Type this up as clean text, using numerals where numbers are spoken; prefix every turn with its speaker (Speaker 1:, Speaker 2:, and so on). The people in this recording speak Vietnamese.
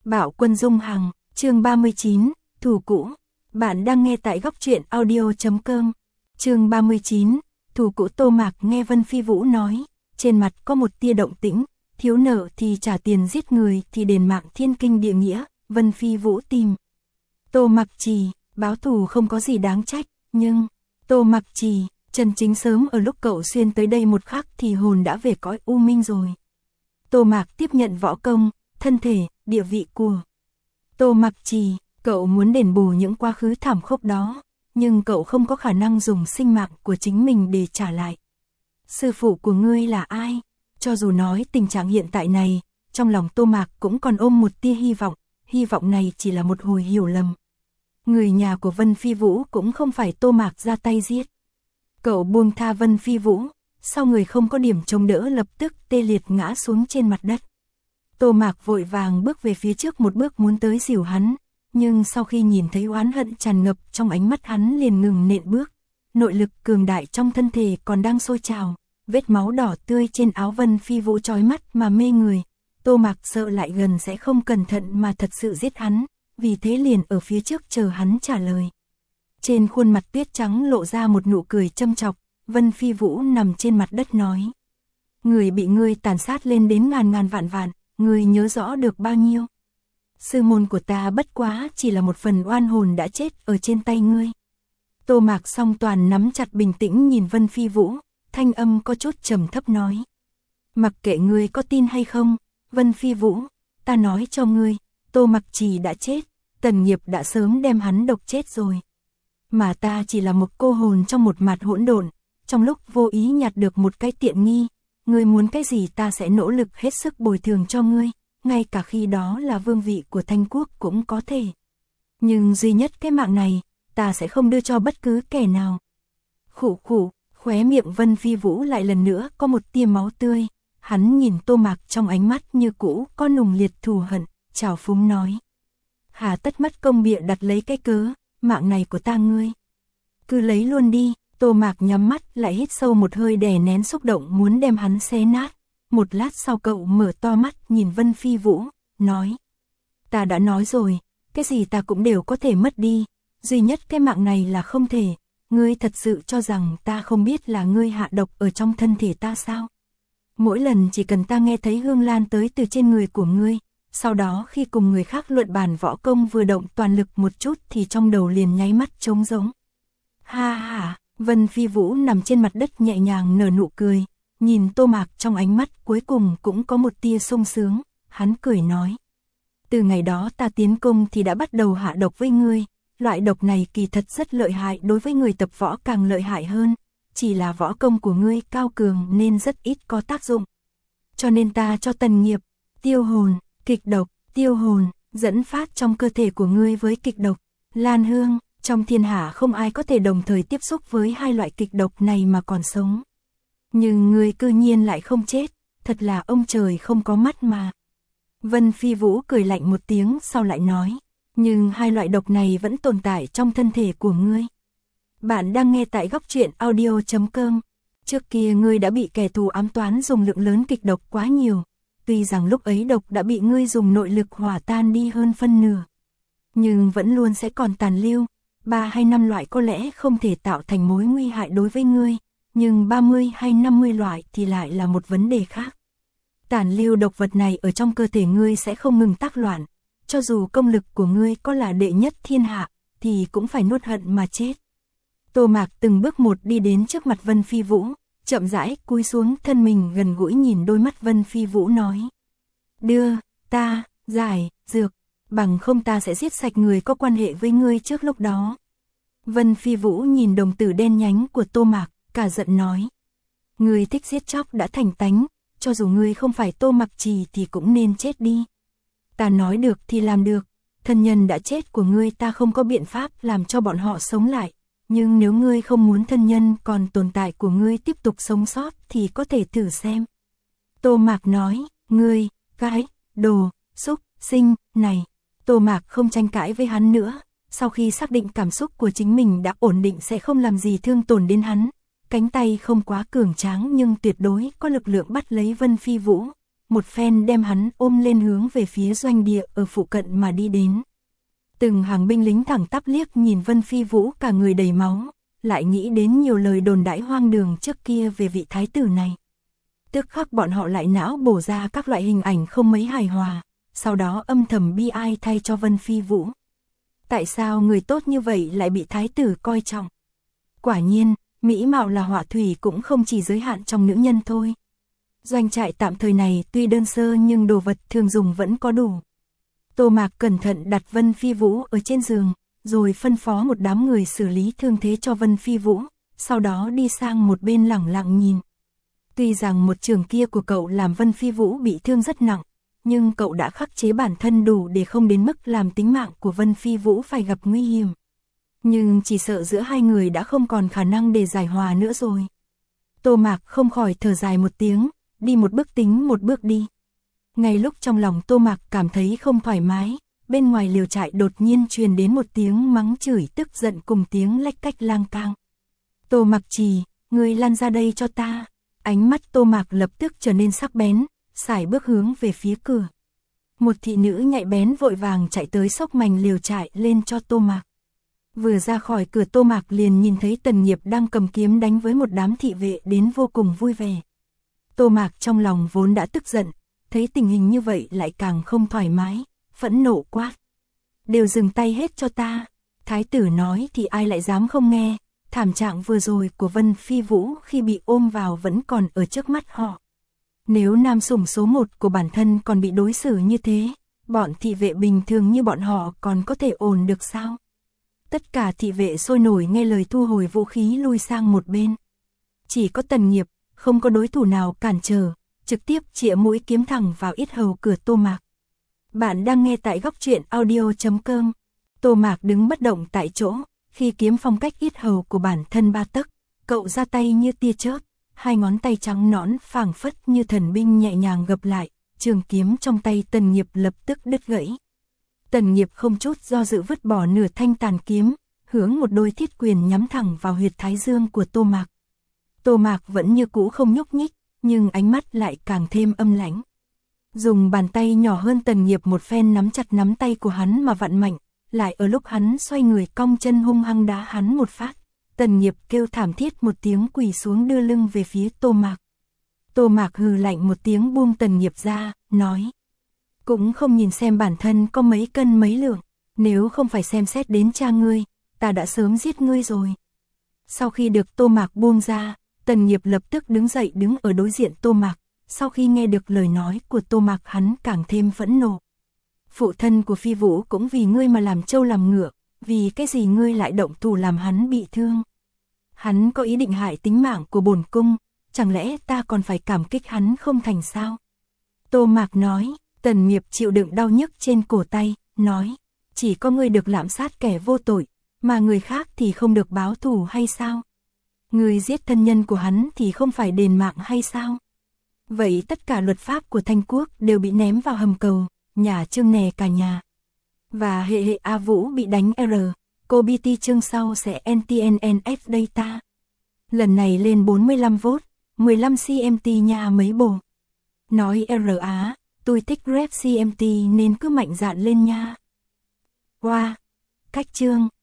Speaker 1: Bạo Quân Dung Hằng, chương 39, Thù Cũ. Bạn đang nghe tại góc truyện audio.com. Chương 39, Thù Cũ. Tô Mạc nghe Vân Phi Vũ nói, trên mặt có một tia động tĩnh, thiếu nợ thì trả tiền, giết người thì đền mạng, thiên kinh địa nghĩa. Vân Phi Vũ tìm Tô Mặc Trì, báo thù không có gì đáng trách, nhưng Tô Mặc Trì, Trần Chính sớm ở lúc cậu xuyên tới đây một khắc thì hồn đã về cõi u minh rồi. Tô Mạc tiếp nhận võ công, thân thể, địa vị của Tô Mặc Trì, cậu muốn đền bù những quá khứ thảm khốc đó, nhưng cậu không có khả năng dùng sinh mạng của chính mình để trả lại. Sư phụ của ngươi là ai? Cho dù nói tình trạng hiện tại này, trong lòng Tô Mạc cũng còn ôm một tia hy vọng này chỉ là một hồi hiểu lầm. Người nhà của Vân Phi Vũ cũng không phải Tô Mạc ra tay giết. Cậu buông tha Vân Phi Vũ, sau người không có điểm chống đỡ lập tức tê liệt ngã xuống trên mặt đất. Tô Mạc vội vàng bước về phía trước một bước muốn tới dìu hắn, nhưng sau khi nhìn thấy oán hận tràn ngập trong ánh mắt hắn liền ngừng nện bước. Nội lực cường đại trong thân thể còn đang sôi trào, vết máu đỏ tươi trên áo Vân Phi Vũ chói mắt mà mê người. Tô Mạc sợ lại gần sẽ không cẩn thận mà thật sự giết hắn, vì thế liền ở phía trước chờ hắn trả lời. Trên khuôn mặt tuyết trắng lộ ra một nụ cười châm chọc, Vân Phi Vũ nằm trên mặt đất nói. Người bị ngươi tàn sát lên đến ngàn vạn, ngươi nhớ rõ được bao nhiêu? Sư môn của ta bất quá chỉ là một phần oan hồn đã chết ở trên tay ngươi. Tô Mạc song toàn nắm chặt bình tĩnh nhìn Vân Phi Vũ, thanh âm có chút trầm thấp nói. Mặc kệ ngươi có tin hay không, Vân Phi Vũ, ta nói cho ngươi, Tô Mặc Trì đã chết, Tần Nghiệp đã sớm đem hắn độc chết rồi. Mà ta chỉ là một cô hồn trong một mạt hỗn độn, trong lúc vô ý nhặt được một cái tiện nghi, ngươi muốn cái gì ta sẽ nỗ lực hết sức bồi thường cho ngươi, ngay cả khi đó là vương vị của Thanh Quốc cũng có thể. Nhưng duy nhất cái mạng này, ta sẽ không đưa cho bất cứ kẻ nào. Khụ khụ, khóe miệng Vân Phi Vũ lại lần nữa có một tia máu tươi, hắn nhìn Tô Mạc trong ánh mắt như cũ có nùng liệt thù hận, trào phúng nói. Hà tất mất công bịa đặt lấy cái cớ, mạng này của ta ngươi. Cứ lấy luôn đi. Tô Mạc nhắm mắt lại hít sâu một hơi đè nén xúc động muốn đem hắn xé nát. Một lát sau cậu mở to mắt nhìn Vân Phi Vũ, nói. Ta đã nói rồi, cái gì ta cũng đều có thể mất đi, duy nhất cái mạng này là không thể. Ngươi thật sự cho rằng ta không biết là ngươi hạ độc ở trong thân thể ta sao? Mỗi lần chỉ cần ta nghe thấy hương lan tới từ trên người của ngươi, sau đó khi cùng người khác luận bàn võ công vừa động toàn lực một chút thì trong đầu liền nháy mắt trống rỗng. Ha ha. Vân Phi Vũ nằm trên mặt đất nhẹ nhàng nở nụ cười, nhìn Tô Mạc trong ánh mắt cuối cùng cũng có một tia sung sướng, hắn cười nói. Từ ngày đó ta tiến công thì đã bắt đầu hạ độc với ngươi, loại độc này kỳ thật rất lợi hại, đối với người tập võ càng lợi hại hơn, chỉ là võ công của ngươi cao cường nên rất ít có tác dụng. Cho nên ta cho Tần Nghiệp, tiêu hồn, kịch độc, tiêu hồn, dẫn phát trong cơ thể của ngươi với kịch độc, lan hương. Trong thiên hạ không ai có thể đồng thời tiếp xúc với hai loại kịch độc này mà còn sống. Nhưng ngươi cư nhiên lại không chết, thật là ông trời không có mắt mà. Vân Phi Vũ cười lạnh một tiếng sau lại nói, nhưng hai loại độc này vẫn tồn tại trong thân thể của ngươi. Bạn đang nghe tại góc truyện audio.com. Trước kia ngươi đã bị kẻ thù ám toán dùng lượng lớn kịch độc quá nhiều, tuy rằng lúc ấy độc đã bị ngươi dùng nội lực hòa tan đi hơn phân nửa, nhưng vẫn luôn sẽ còn tàn lưu. 3 hay 5 loại có lẽ không thể tạo thành mối nguy hại đối với ngươi, nhưng 30 hay 50 loại thì lại là một vấn đề khác. Tàn lưu độc vật này ở trong cơ thể ngươi sẽ không ngừng tác loạn, cho dù công lực của ngươi có là đệ nhất thiên hạ, thì cũng phải nuốt hận mà chết. Tô Mạc từng bước một đi đến trước mặt Vân Phi Vũ, chậm rãi cúi xuống thân mình gần gũi nhìn đôi mắt Vân Phi Vũ nói. Đưa, ta, giải, dược. Bằng không ta sẽ giết sạch người có quan hệ với ngươi trước lúc đó. Vân Phi Vũ nhìn đồng tử đen nhánh của Tô Mạc, cả giận nói. Ngươi thích giết chóc đã thành tánh, cho dù ngươi không phải Tô Mặc Trì thì cũng nên chết đi. Ta nói được thì làm được, thân nhân đã chết của ngươi ta không có biện pháp làm cho bọn họ sống lại. Nhưng nếu ngươi không muốn thân nhân còn tồn tại của ngươi tiếp tục sống sót thì có thể thử xem. Tô Mạc nói, ngươi, cái, đồ, xúc, sinh, này. Tô Mạc không tranh cãi với hắn nữa, sau khi xác định cảm xúc của chính mình đã ổn định sẽ không làm gì thương tổn đến hắn, cánh tay không quá cường tráng nhưng tuyệt đối có lực lượng bắt lấy Vân Phi Vũ, một phen đem hắn ôm lên hướng về phía doanh địa ở phụ cận mà đi đến. Từng hàng binh lính thẳng tắp liếc nhìn Vân Phi Vũ cả người đầy máu, lại nghĩ đến nhiều lời đồn đãi hoang đường trước kia về vị thái tử này. Tức khắc bọn họ lại não bổ ra các loại hình ảnh không mấy hài hòa, sau đó âm thầm bi ai thay cho Vân Phi Vũ. Tại sao người tốt như vậy lại bị thái tử coi trọng? Quả nhiên, mỹ mạo là họa thủy cũng không chỉ giới hạn trong nữ nhân thôi. Doanh trại tạm thời này tuy đơn sơ nhưng đồ vật thường dùng vẫn có đủ. Tô Mạc cẩn thận đặt Vân Phi Vũ ở trên giường, rồi phân phó một đám người xử lý thương thế cho Vân Phi Vũ, sau đó đi sang một bên lẳng lặng nhìn. Tuy rằng một trường kia của cậu làm Vân Phi Vũ bị thương rất nặng, nhưng cậu đã khắc chế bản thân đủ để không đến mức làm tính mạng của Vân Phi Vũ phải gặp nguy hiểm. Nhưng chỉ sợ giữa hai người đã không còn khả năng để giải hòa nữa rồi. Tô Mạc không khỏi thở dài một tiếng, đi một bước tính một bước đi. Ngay lúc trong lòng Tô Mạc cảm thấy không thoải mái, bên ngoài liều trại đột nhiên truyền đến một tiếng mắng chửi tức giận cùng tiếng lách cách lang cang. Tô Mạc Trì, ngươi lăn ra đây cho ta. Ánh mắt Tô Mạc lập tức trở nên sắc bén, sải bước hướng về phía cửa. Một thị nữ nhạy bén vội vàng chạy tới xốc mành liều trại lên cho Tô Mạc. Vừa ra khỏi cửa Tô Mạc liền nhìn thấy Tần Nghiệp đang cầm kiếm đánh với một đám thị vệ đến vô cùng vui vẻ. Tô Mạc trong lòng vốn đã tức giận, thấy tình hình như vậy lại càng không thoải mái, phẫn nộ quát. Đều dừng tay hết cho ta. Thái tử nói thì ai lại dám không nghe, thảm trạng vừa rồi của Vân Phi Vũ khi bị ôm vào vẫn còn ở trước mắt họ. Nếu nam sủng số 1 của bản thân còn bị đối xử như thế, bọn thị vệ bình thường như bọn họ còn có thể ổn được sao? Tất cả thị vệ sôi nổi nghe lời thu hồi vũ khí lui sang một bên. Chỉ có Tần Nghiệp, không có đối thủ nào cản trở, trực tiếp chĩa mũi kiếm thẳng vào yết hầu cửa Tô Mạc. Bạn đang nghe tại góc truyện audio.com. Tô Mạc đứng bất động tại chỗ, khi kiếm phong cách yết hầu của bản thân 3 tấc, cậu ra tay như tia chớp, hai ngón tay trắng nõn phảng phất như thần binh nhẹ nhàng gập lại, trường kiếm trong tay Tần Nghiệp lập tức đứt gãy. Tần Nghiệp không chút do dự vứt bỏ nửa thanh tàn kiếm, hướng một đôi thiết quyền nhắm thẳng vào huyệt thái dương của Tô Mạc. Tô Mạc vẫn như cũ không nhúc nhích, nhưng ánh mắt lại càng thêm âm lãnh. Dùng bàn tay nhỏ hơn Tần Nghiệp một phen nắm chặt nắm tay của hắn mà vặn mạnh, lại ở lúc hắn xoay người cong chân hung hăng đá hắn một phát. Tần Nghiệp kêu thảm thiết một tiếng quỳ xuống đưa lưng về phía Tô Mạc. Tô Mạc hừ lạnh một tiếng buông Tần Nghiệp ra, nói. Cũng không nhìn xem bản thân có mấy cân mấy lượng, nếu không phải xem xét đến cha ngươi, ta đã sớm giết ngươi rồi. Sau khi được Tô Mạc buông ra, Tần Nghiệp lập tức đứng dậy đứng ở đối diện Tô Mạc. Sau khi nghe được lời nói của Tô Mạc hắn càng thêm phẫn nộ. Phụ thân của Phi Vũ cũng vì ngươi mà làm trâu làm ngựa, vì cái gì ngươi lại động thủ làm hắn bị thương? Hắn có ý định hại tính mạng của bổn cung, chẳng lẽ ta còn phải cảm kích hắn không thành sao? Tô Mạc nói. Tần Nghiệp chịu đựng đau nhức trên cổ tay, nói. Chỉ có ngươi được lạm sát kẻ vô tội, mà người khác thì không được báo thù hay sao? Ngươi giết thân nhân của hắn thì không phải đền mạng hay sao? Vậy tất cả luật pháp của Thanh Quốc đều bị ném vào hầm cầu, nhà Trương nè cả nhà. Và hệ A Vũ bị đánh R, cô BT chương sau sẽ NTNF data. Lần này lên 45V, 15 CMT nha mấy bồ. Nói R Á, tôi thích rep CMT nên cứ mạnh dạn lên nha. Wow, cách chương.